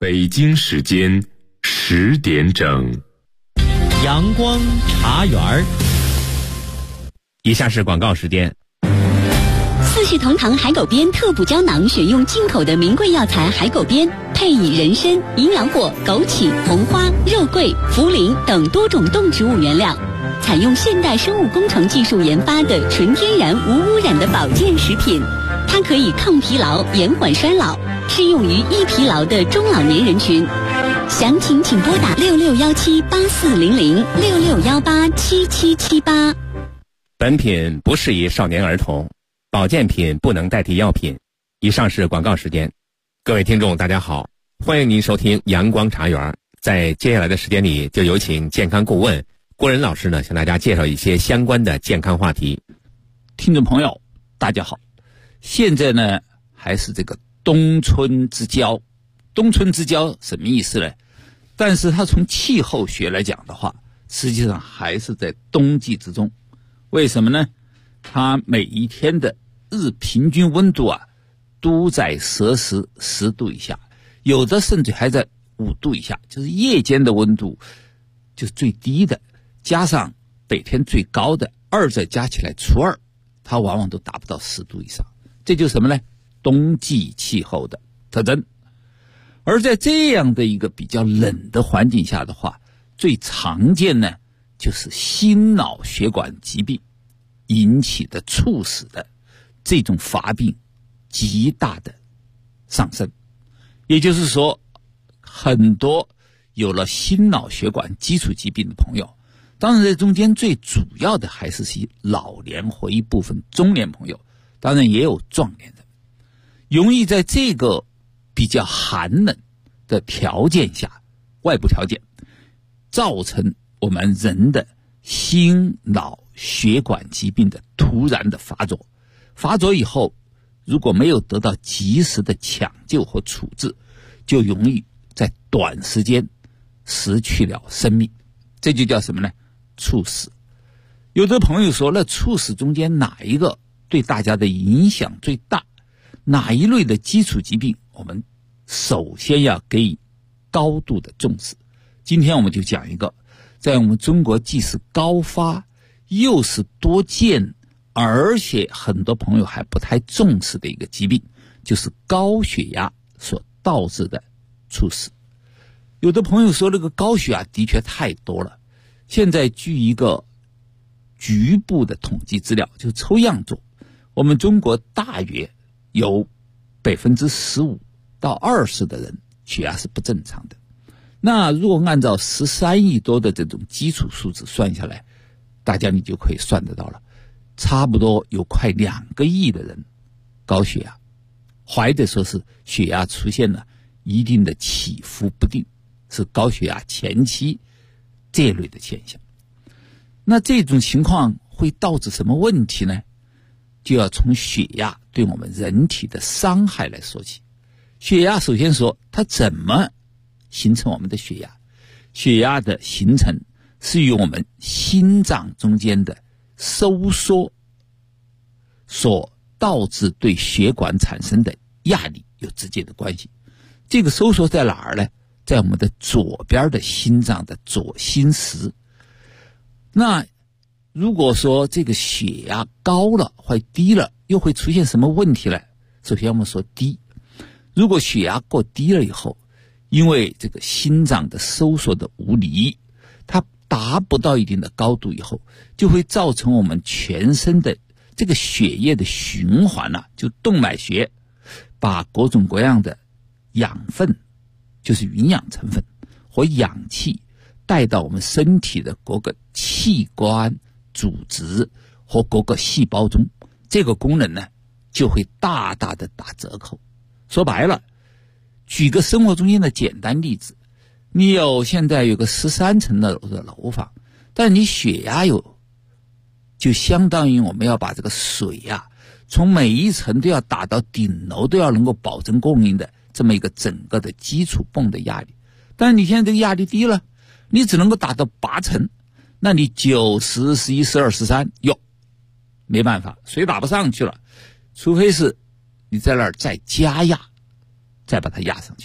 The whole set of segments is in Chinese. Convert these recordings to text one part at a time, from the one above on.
北京时间10点整， 阳光茶园。以下是广告时间。 四世同堂海狗鞭特补胶囊，选用进口的名贵药材海狗鞭，配以人参、营养果、枸杞、红花、肉桂、茯苓等多种动植物原料，采用现代生物工程技术研发的纯天然无污染的保健食品。它可以抗疲劳、延缓衰老，适用于易疲劳的中老年人群。详情请拨打6617840066187778。 本品不适宜少年儿童，保健品不能代替药品。以上是广告时间。各位听众大家好，欢迎您收听阳光茶园。在接下来的时间里，就有请健康顾问郭仁老师呢，向大家介绍一些相关的健康话题。 听众朋友大家好，现在呢还是这个冬春之交。冬春之交什么意思呢？但是它从气候学来讲的话，实际上还是在冬季之中。为什么呢？它每一天的日平均温度都在摄氏10度以下，有的甚至还在5度以下，就是夜间的温度就是最低的，加上北天最高的2再加起来除2，它往往都达不到10度以上。这就是什么呢？冬季气候的特征。而在这样的一个比较冷的环境下的话，最常见呢就是心脑血管疾病引起的猝死的这种发病极大的上升。也就是说，很多有了心脑血管基础疾病的朋友，当然在中间最主要的还是老年和一部分中年朋友，当然也有壮年人，容易在这个比较寒冷的条件下，外部条件造成我们人的心脑血管疾病的突然的发作。发作以后，如果没有得到及时的抢救和处置，就容易在短时间失去了生命。这就叫什么呢？猝死。有的朋友说，那猝死中间哪一个对大家的影响最大？哪一类的基础疾病我们首先要给予高度的重视？今天我们就讲一个在我们中国既是高发又是多见，而且很多朋友还不太重视的一个疾病，就是高血压所导致的猝死。有的朋友说，那个高血压的确太多了。现在据一个局部的统计资料，就抽样做，我们中国大约有15%到20%的人血压是不正常的。那如果按照13亿多的这种基础数字算下来，大家你就可以算得到了，差不多有快2个亿的人高血压，或者说是血压出现了一定的起伏不定，是高血压前期这类的现象。那这种情况会导致什么问题呢？就要从血压对我们人体的伤害来说起。血压首先说它怎么形成我们的血压？血压的形成是与我们心脏中间的收缩所导致对血管产生的压力有直接的关系。这个收缩在哪儿呢？在我们的左边的心脏的左心室。那如果说这个血压高了或低了，又会出现什么问题呢？首先我们说低，如果血压过低了以后，因为这个心脏的收缩的无力，它达不到一定的高度以后，就会造成我们全身的这个血液的循环就动脉血把各种各样的养分，就是营养成分和氧气带到我们身体的各个器官、组织和各个细胞中，这个功能呢就会大大的打折扣。说白了，举个生活中间的简单例子，你现在有个13层的楼房，但你血压就相当于我们要把这个水从每一层都要打到顶楼，都要能够保证供应的这么一个整个的基础泵的压力。但是你现在这个压力低了，你只能够打到8层，那你9、10、11、12、13，没办法，水打不上去了，除非是你在那儿再加压，再把它压上去，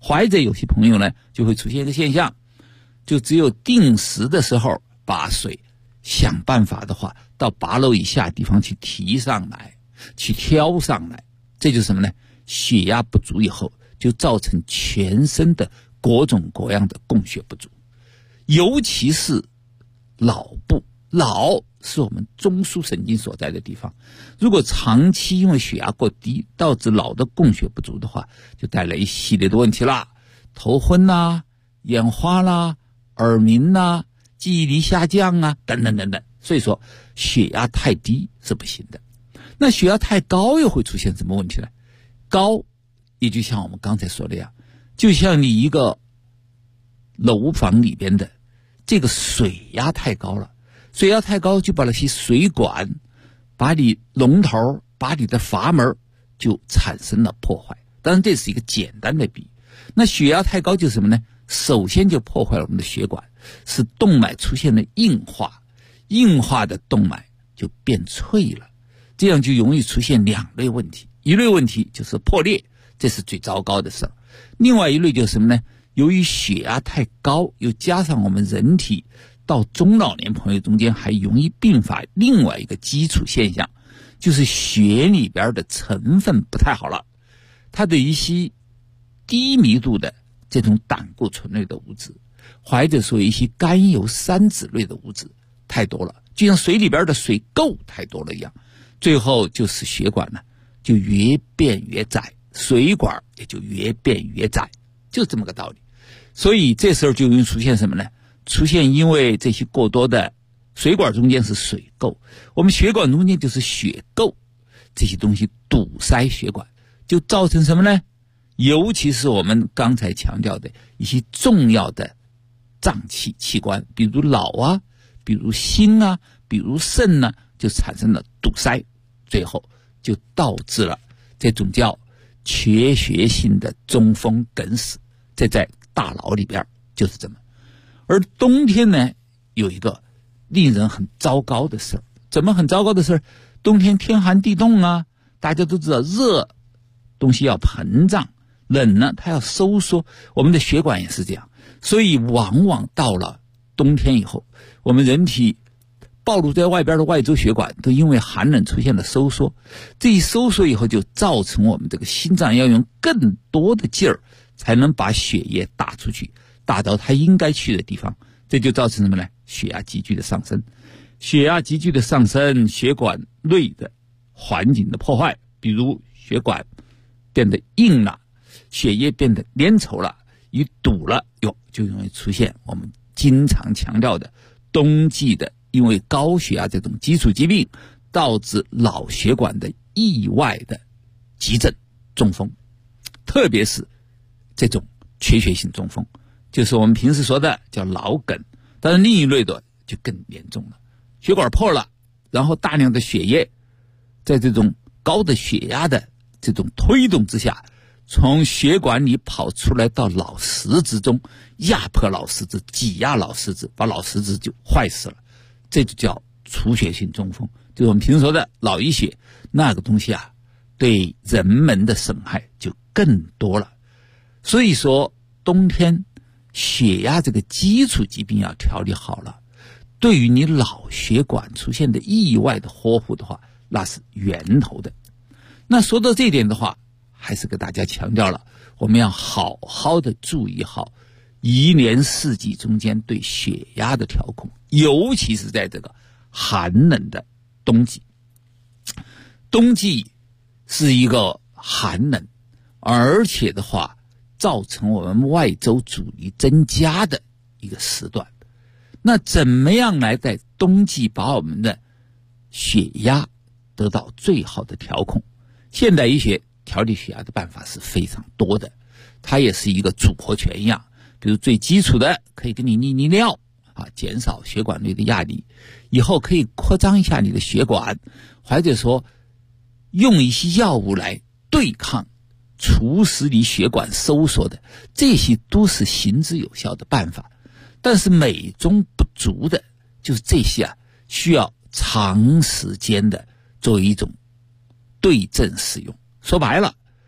或者有些朋友呢就会出现一个现象，就只有定时的时候把水想办法的话到8楼以下地方去提上来，去挑上来，这就是什么呢？血压不足以后就造成全身的各种各样的供血不足，尤其是脑部，脑是我们中枢神经所在的地方，如果长期因为血压过低导致脑的供血不足的话，就带来一系列的问题啦，头昏啦、眼花啦、耳鸣啦、记忆力下降啊，等等等等。所以说血压太低是不行的。那血压太高又会出现什么问题呢？高也就像我们刚才说的样，就像你一个楼房里边的这个水压太高了，水压太高就把那些水管、把你龙头、把你的阀门就产生了破坏。当然这是一个简单的比喻。那血压太高就是什么呢？首先就破坏了我们的血管，使动脉出现了硬化，硬化的动脉就变脆了，这样就容易出现2类问题。一类问题就是破裂，这是最糟糕的事儿。另外一类就是什么呢？由于血压太高，又加上我们人体到中老年朋友中间还容易并发另外一个基础现象，就是血里边的成分不太好了，它的一些低密度的这种胆固醇类的物质，或者说一些甘油三酯类的物质太多了，就像水里边的水垢太多了一样，最后就使血管呢就越变越窄，水管也就越变越窄，就这么个道理。所以这时候就容易出现什么呢？出现因为这些过多的水管中间是水垢，我们血管中间就是血垢，这些东西堵塞血管，就造成什么呢？尤其是我们刚才强调的一些重要的脏器器官，比如脑啊，比如心啊，比如肾啊，就产生了堵塞，最后就导致了这种叫缺血性的中风梗死，这在大脑里边就是这么。而冬天呢，有一个令人很糟糕的事儿。怎么很糟糕的事儿？冬天天寒地冻啊，大家都知道，热东西要膨胀，冷呢它要收缩，我们的血管也是这样。所以往往到了冬天以后，我们人体暴露在外边的外周血管都因为寒冷出现了收缩，这一收缩以后就造成我们这个心脏要用更多的劲儿才能把血液打出去，打到它应该去的地方，这就造成什么呢？血压急剧的上升。血压急剧的上升，血管内的环境的破坏，比如血管变得硬了，血液变得粘稠了，一堵了就容易出现我们经常强调的冬季的因为高血压这种基础疾病导致脑血管的意外的急症中风，特别是这种缺血性中风，就是我们平时说的叫脑梗。但是另一类的就更严重了，血管破了，然后大量的血液在这种高的血压的这种推动之下，从血管里跑出来到脑实质中，压迫脑实质，挤压脑实质，把脑实质就坏死了，这就叫出血性中风。就是我们平时说的脑溢血，那个东西啊，对人们的损害就更多了。所以说冬天血压这个基础疾病要调理好了，对于你脑血管出现的意外的呵护的话，那是源头的。那说到这点的话，还是给大家强调了，我们要好好的注意好一年四季中间对血压的调控，尤其是在这个寒冷的冬季。冬季是一个寒冷，而且的话造成我们外周阻力增加的一个时段。那怎么样来在冬季把我们的血压得到最好的调控？现代医学调理血压的办法是非常多的，它也是一个组合拳一样。比如最基础的可以给你利尿啊，减少血管内的压力，以后可以扩张一下你的血管，或者说用一些药物来对抗促使你血管收缩的，这些都是行之有效的办法。但是美中不足的就是这些啊，需要长时间的作为一种对症使用。说白了，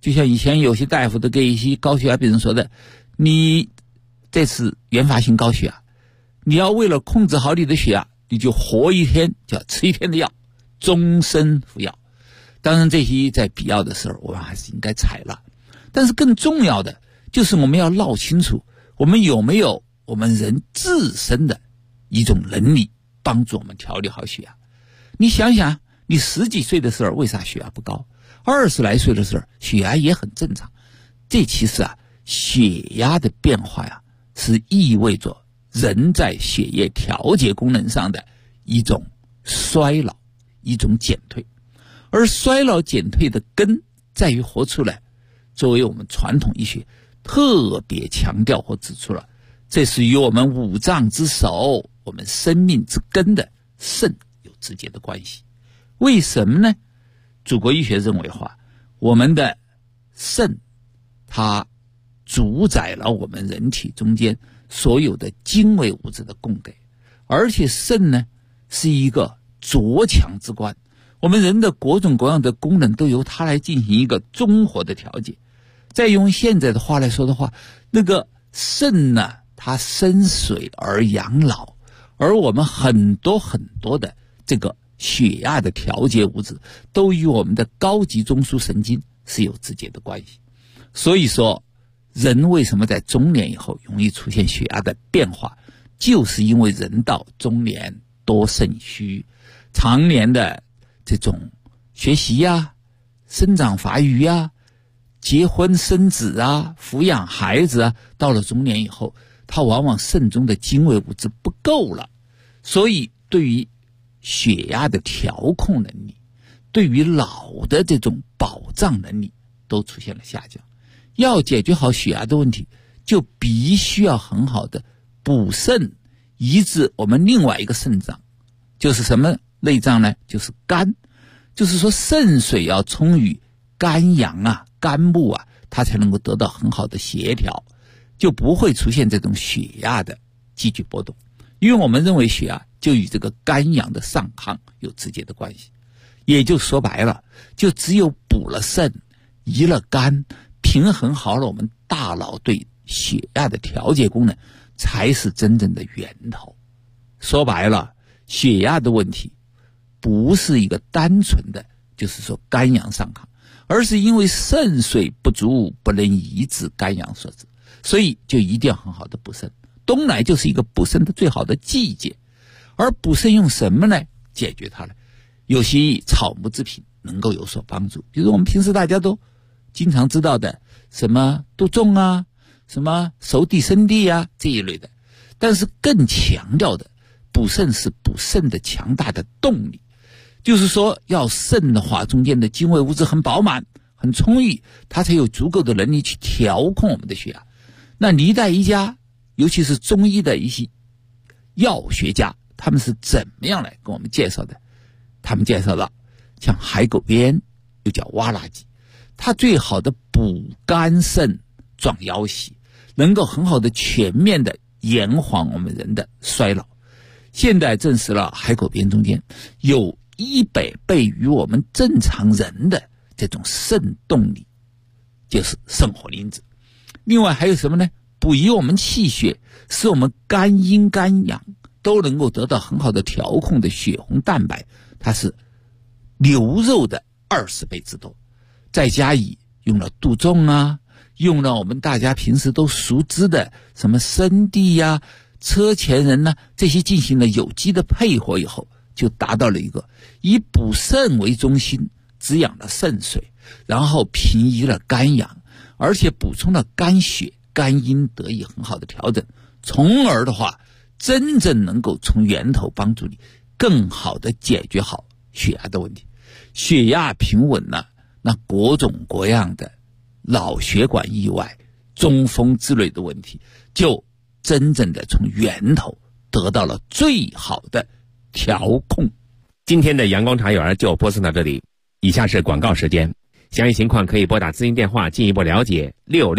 就像以前有些大夫都给一些高血压病人说的，你这是原发性高血压，你要为了控制好你的血压，你就活一天就要吃一天的药，终身服药。当然这些在必要的时候我们还是应该采纳，但是更重要的就是我们要闹清楚我们有没有我们人自身的一种能力帮助我们调理好血压。你想想你10几岁的时候为啥血压不高，20来岁的时候血压也很正常。这其实血压的变化是意味着人在血液调节功能上的一种衰老，一种减退。而衰老减退的根在于活出来，作为我们传统医学特别强调或指出了，这是与我们五脏之首，我们生命之根的肾有直接的关系。为什么呢？祖国医学认为我们的肾它主宰了我们人体中间所有的精微物质的供给，而且肾呢是一个浊强之官，我们人的各种各样的功能都由它来进行一个综合的调节。再用现在的话来说的话，那个肾呢它生水而养老，而我们很多的这个血压的调节物质都与我们的高级中枢神经是有直接的关系。所以说人为什么在中年以后容易出现血压的变化，就是因为人到中年多肾虚，常年的这种学习生长发育结婚生子抚养孩子到了中年以后，他往往肾中的精微物质不够了，所以对于血压的调控能力，对于脑的这种保障能力都出现了下降。要解决好血压的问题，就必须要很好的补肾，医治我们另外一个肾脏，就是什么内脏呢？就是肝。就是说肾水要充裕，肝阳肝木它才能够得到很好的协调，就不会出现这种血压的急剧波动。因为我们认为血压就与这个肝阳的上亢有直接的关系，也就说白了，就只有补了肾，移了肝，平衡好了我们大脑对血压的调节功能，才是真正的源头。说白了，血压的问题不是一个单纯的就是说肝阳上亢，而是因为肾水不足，不能抑制肝阳所致，所以就一定要很好的补肾。冬来就是一个补肾的最好的季节，而补肾用什么来解决它呢？有些草木制品能够有所帮助，比如我们平时大家都经常知道的什么杜仲什么熟地生地这一类的。但是更强调的补肾是补肾的强大的动力，就是说要肾的话，中间的精微物质很饱满很充裕，它才有足够的能力去调控我们的血压。那历代医家尤其是中医的一些药学家，他们是怎么样来跟我们介绍的？他们介绍到像海狗鞭，又叫挖拉鸡，它最好的补肝肾壮腰膝，能够很好的全面的延缓我们人的衰老。现在证实了海狗鞭中间有100倍于我们正常人的这种肾动力，就是肾活因子。另外还有什么呢？补益我们气血，使我们肝阴肝阳都能够得到很好的调控的血红蛋白，它是牛肉的20倍之多。再加以用了杜仲用了我们大家平时都熟知的什么生地车前人这些进行了有机的配合以后，就达到了一个以补肾为中心，滋养了肾水，然后平移了肝阳，而且补充了肝血，肝阴得以很好的调整，从而的话真正能够从源头帮助你更好的解决好血压的问题。血压平稳了，那各种各样的脑血管意外、中风之类的问题就真正的从源头得到了最好的调控。 今天的阳光茶园就播送到这里，以下是广告时间。详细情况可以拨打咨询电话进一步了解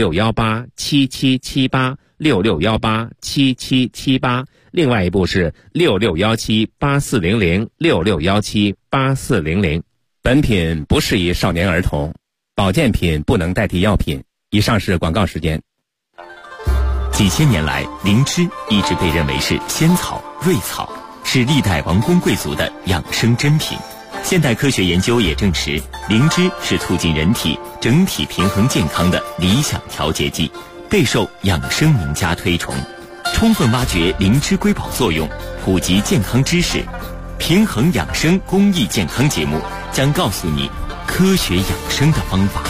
，66187778 66187778，另外一部是66178400 66178400。本品不适宜少年儿童。 保健品不能代替药品。以上是广告时间。 几千年来，灵芝一直被认为是仙草、瑞草，是历代王公贵族的养生珍品。现代科学研究也证实，灵芝是促进人体整体平衡健康的理想调节剂，备受养生名家推崇。充分挖掘灵芝瑰宝作用，普及健康知识，平衡养生公益健康节目将告诉你科学养生的方法。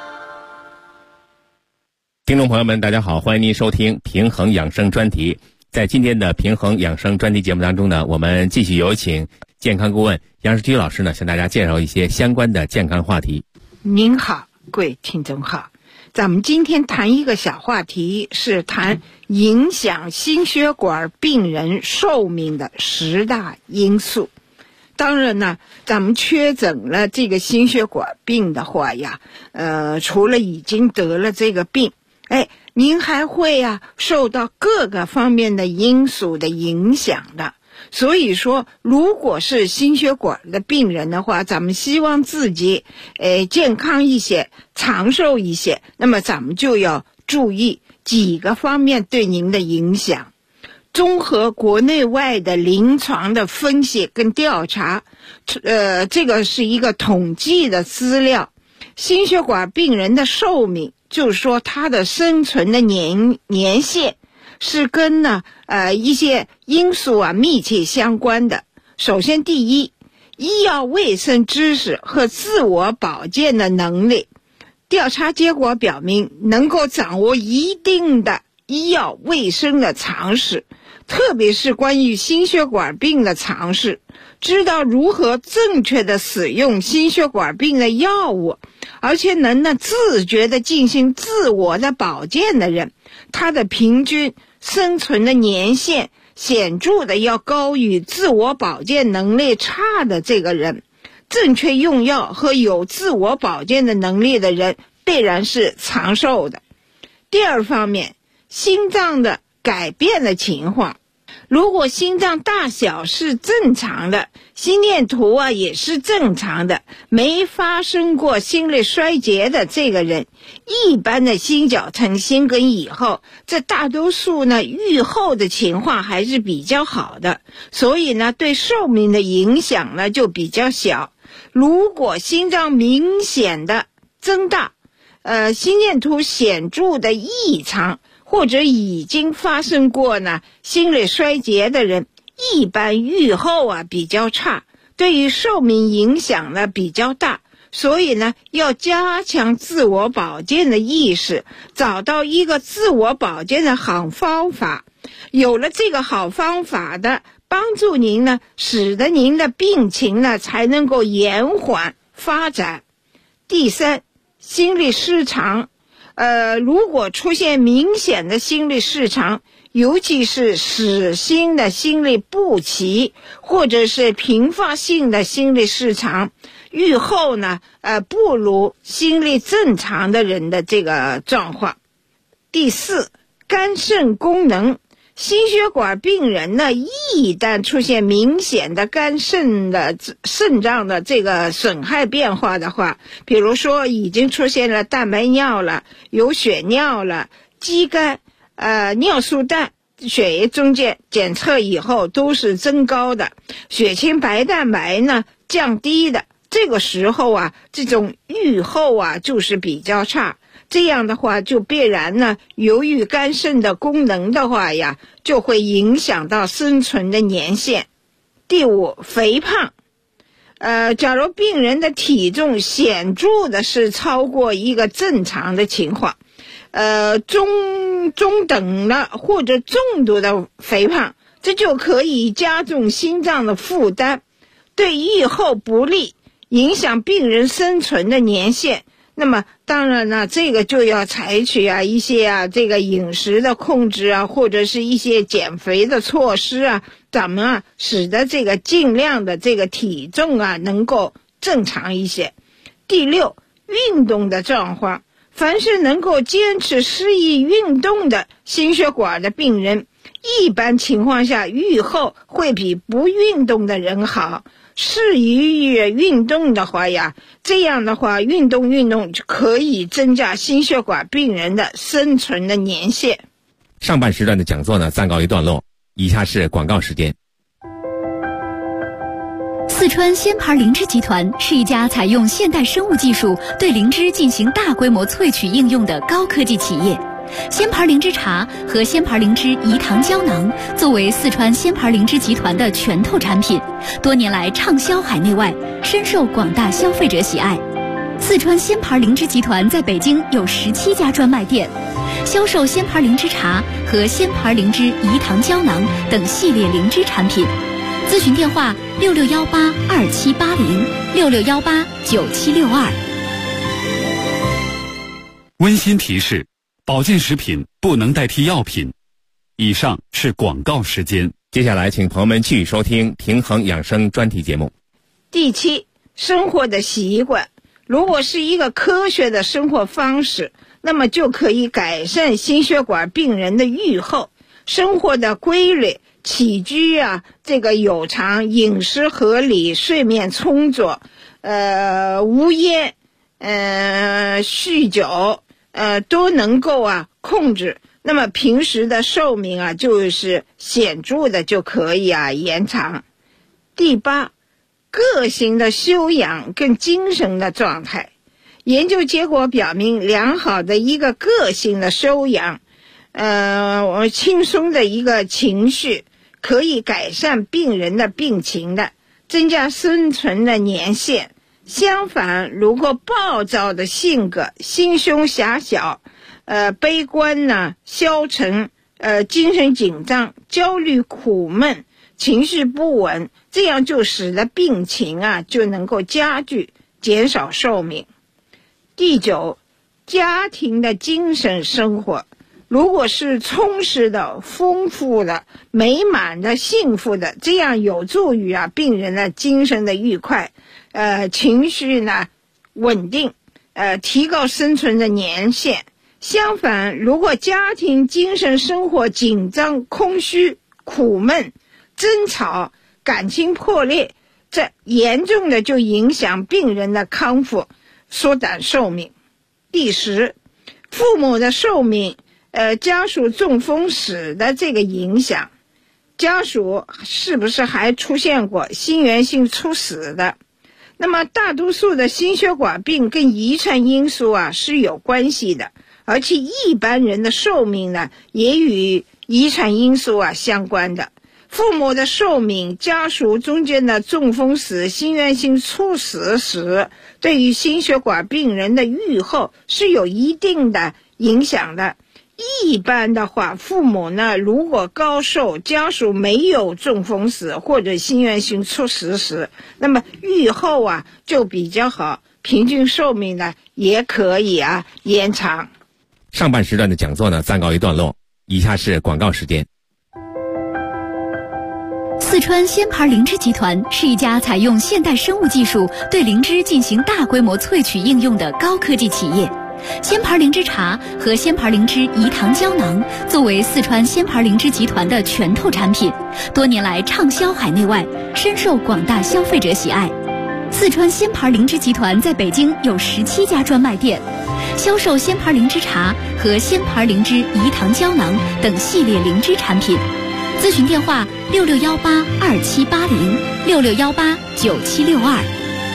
听众朋友们，大家好，欢迎您收听平衡养生专题。在今天的平衡养生专题节目当中呢，我们继续有请健康顾问杨世居老师呢，向大家介绍一些相关的健康话题。 您好，各位听众好，咱们今天谈一个小话题，是谈影响心血管病人寿命的10大因素。当然呢，咱们确诊了这个心血管病的话呀，除了已经得了这个病，您还会受到各个方面的因素的影响的。所以说，如果是心血管的病人的话，咱们希望自己健康一些，长寿一些，那么咱们就要注意几个方面对您的影响。综合国内外的临床的分析跟调查，这个是一个统计的资料。心血管病人的寿命，就是说他的生存的年限是跟一些因素密切相关的。首先第一，医药卫生知识和自我保健的能力。调查结果表明，能够掌握一定的医药卫生的常识，特别是关于心血管病的常识，知道如何正确的使用心血管病的药物，而且能自觉的进行自我的保健的人，他的平均生存的年限显著的要高于自我保健能力差的这个人。正确用药和有自我保健的能力的人必然是长寿的。第二方面，心脏的改变的情况。如果心脏大小是正常的，心电图也是正常的，没发生过心力衰竭的这个人，一般的心绞成心梗以后，这大多数预后的情况还是比较好的，所以对寿命的影响就比较小。如果心脏明显的增大，心电图显著的异常，或者已经发生过心力衰竭的人，一般预后比较差，对于寿命影响比较大。所以要加强自我保健的意识，找到一个自我保健的好方法。有了这个好方法的帮助您使得您的病情才能够延缓发展。第三，心律失常。如果出现明显的心律失常，尤其是室心的心律不齐，或者是频发性的心律失常，预后不如心律正常的人的这个状况。第四，肝肾功能。心血管病人一旦出现明显的肝肾脏的这个损害变化的话，比如说已经出现了蛋白尿了，有血尿了，肌酐，尿素氮，血液中间检测以后都是增高的，血清白蛋白降低的，这个时候这种预后就是比较差。这样的话就必然由于肝肾的功能的话就会影响到生存的年限。第五，肥胖。假如病人的体重显著的是超过一个正常的情况，中等的或者重度的肥胖，这就可以加重心脏的负担，对预后不利，影响病人生存的年限。那么当然这个就要采取一些这个饮食的控制或者是一些减肥的措施咱们使得这个尽量的这个体重能够正常一些。第六，运动的状况。凡是能够坚持适宜运动的心血管的病人，一般情况下预后会比不运动的人好。 适宜于运动的话呀，这样的话运动就可以增加心血管病人的生存的年限。 上半时段的讲座呢暂告一段落，以下是广告时间。 四川鲜牌灵芝集团是一家采用现代生物技术对灵芝进行大规模萃取应用的高科技企业。鲜牌灵芝茶和鲜牌灵芝饴糖胶囊作为四川鲜牌灵芝集团的拳头产品，多年来畅销海内外，深受广大消费者喜爱。四川鲜牌灵芝集团在北京有17家专卖店，销售鲜牌灵芝茶和鲜牌灵芝饴糖胶囊等系列灵芝产品。咨询电话66182780，66189762。 温馨提示：保健食品不能代替药品。以上是广告时间。 接下来请朋友们继续收听平衡养生专题节目。 第7，生活的习惯。如果是一个科学的生活方式，那么就可以改善心血管病人的预后。生活的规律，起居这个有常，饮食合理，睡眠充足，无烟，酗酒，都能够控制。那么平时的寿命就是显著的就可以延长。第8，个性的修养跟精神的状态。研究结果表明，良好的一个个性的修养，轻松的一个情绪，可以改善病人的病情的，增加生存的年限。相反，如果暴躁的性格，心胸狭小，悲观消沉，精神紧张，焦虑苦闷，情绪不稳，这样就使得病情就能够加剧，减少寿命。第9，家庭的精神生活。如果是充实的、丰富的、美满的、幸福的，这样有助于病人的精神的愉快，情绪稳定，提高生存的年限。相反，如果家庭精神生活紧张、空虚、苦闷、争吵、感情破裂，这严重的就影响病人的康复，缩短寿命。第10，父母的寿命，家属中风史的这个影响。家属是不是还出现过心源性猝死的？那么大多数的心血管病跟遗传因素是有关系的，而且一般人的寿命也与遗传因素相关的。父母的寿命，家属中间的中风史、心源性猝死史，对于心血管病人的预后是有一定的影响的。一般的话，父母如果高寿，家属没有中风史或者心源性猝死史，那么预后就比较好，平均寿命也可以延长。 上半时段的讲座暂告一段落，以下是广告时间。 四川鲜牌灵芝集团是一家采用现代生物技术对灵芝进行大规模萃取应用的高科技企业。鲜牌灵芝茶和鲜牌灵芝饴糖胶囊作为四川鲜牌灵芝集团的拳头产品，多年来畅销海内外，深受广大消费者喜爱。四川鲜牌灵芝集团在北京有17家专卖店，销售鲜牌灵芝茶和鲜牌灵芝饴糖胶囊等系列灵芝产品。咨询电话66182780，66189762。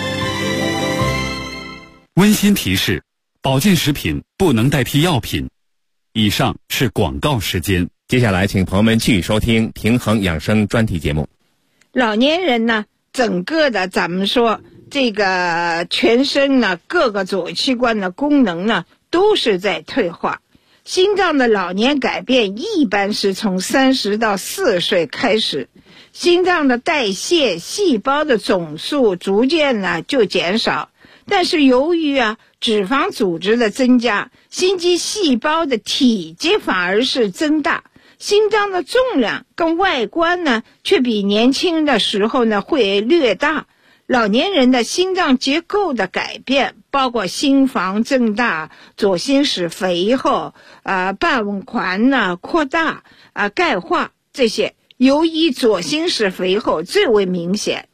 温馨提示：保健食品不能代替药品。以上是广告时间。 接下来请朋友们继续收听平衡养生专题节目。 老年人整个的咱们说这个全身各个左器官的功能都是在退化。心脏的老年改变一般是从30到40岁开始，心脏的代谢细胞的总数逐渐就减少，但是由于脂肪组织的增加，心肌细胞的体积反而是增大，心脏的重量跟外观却比年轻的时候会略大。老年人的心脏结构的改变，包括心房增大、左心室肥厚、半吻环扩大、钙化这些，由于左心室肥厚最为明显。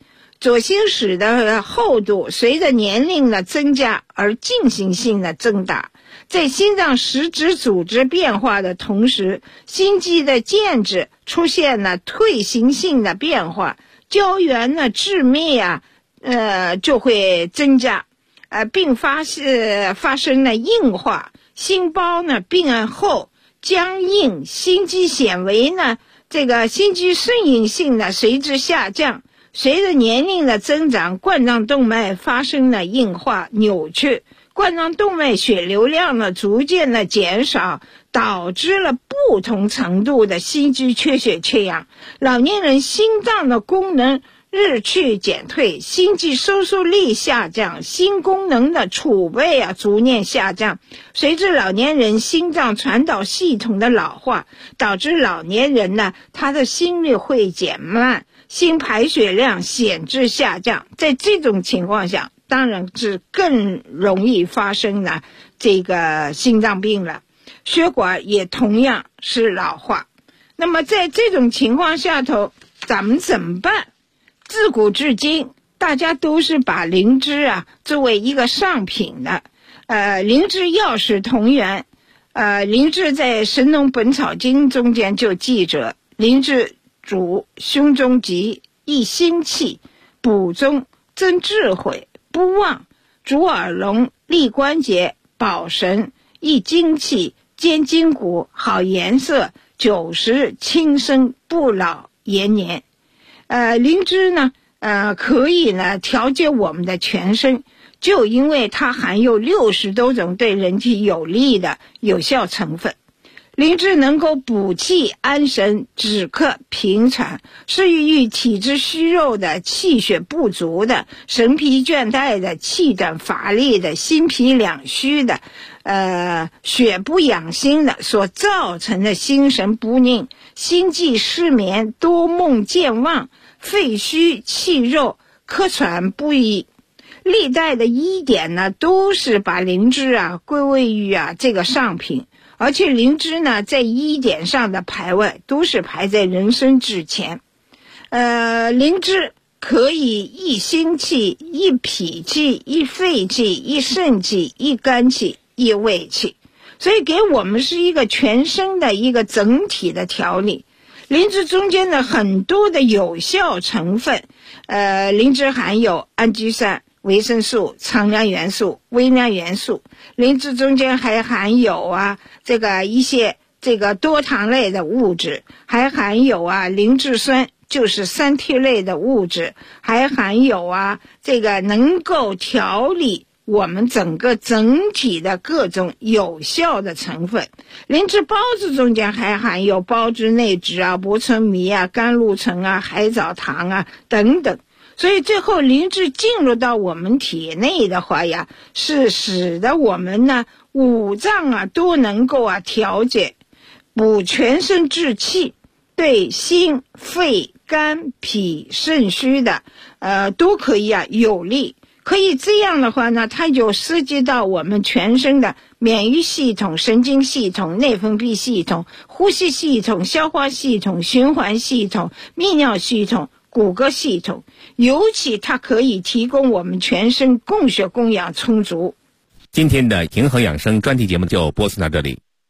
左心室的厚度随着年龄的增加而进行性的增大，在心脏实质组织变化的同时，心肌的间质出现了退行性的变化，胶原的致密就会增加，并发生了硬化，心包呢变厚僵硬，心肌纤维呢这个心肌顺应性呢随之下降。随着年龄的增长，冠状动脉发生了硬化扭曲，冠状动脉血流量呢逐渐的减少，导致了不同程度的心肌缺血缺氧。老年人心脏的功能日趋减退，心肌收缩力下降，心功能的储备逐年下降。随着老年人心脏传导系统的老化，导致老年人呢他的心率会减慢，心排血量显著下降。在这种情况下，当然是更容易发生了这个心脏病了，血管也同样是老化。那么在这种情况下头，咱们怎么办？自古至今，大家都是把灵芝作为一个上品的，灵芝药食同源。灵芝在《神农本草经》中间就记着，灵芝主胸中疾，益心气，补中，增智慧，不忘，主耳聋，利关节，保神，益精气，坚筋骨，好颜色，久食轻身，不老延年。灵芝呢可以呢调节我们的全身，就因为它含有60多种对人体有利的有效成分。灵芝能够补气安神，止咳平喘，适于体质虚弱的、气血不足的、神疲倦怠的、气短乏力的、心脾两虚的、血不养心的所造成的心神不宁、心悸失眠、多梦健忘、肺虚气弱、咳喘不已。历代的医典呢都是把灵芝归位于这个上品，而且灵芝呢在医典上的排位都是排在人参之前。灵芝可以益心气、益脾气、益肺气、益肾气、益肝气、益胃气，所以给我们是一个全身的一个整体的调理。灵芝中间的很多的有效成分，灵芝含有氨基酸、维生素、常量元素、微量元素。灵芝中间还含有一些多糖类的物质，还含有灵芝酸，就是三萜类的物质，还含有能够调理我们整体的各种有效的成分。灵芝孢子中间还含有孢子内酯泊醇醚甘露醇海藻糖等等。所以最后灵芝进入到我们体内的话是使得我们呢五脏都能够调节，补全身之气，对心肺肝脾肾虚的都可以有利。可以这样的话呢，它就涉及到我们全身的免疫系统、神经系统、内分泌系统、呼吸系统、消化系统、循环系统、泌尿系统、骨骼系统，尤其它可以提供我们全身供血供氧充足。 今天的平衡养生专题节目就播送到这里，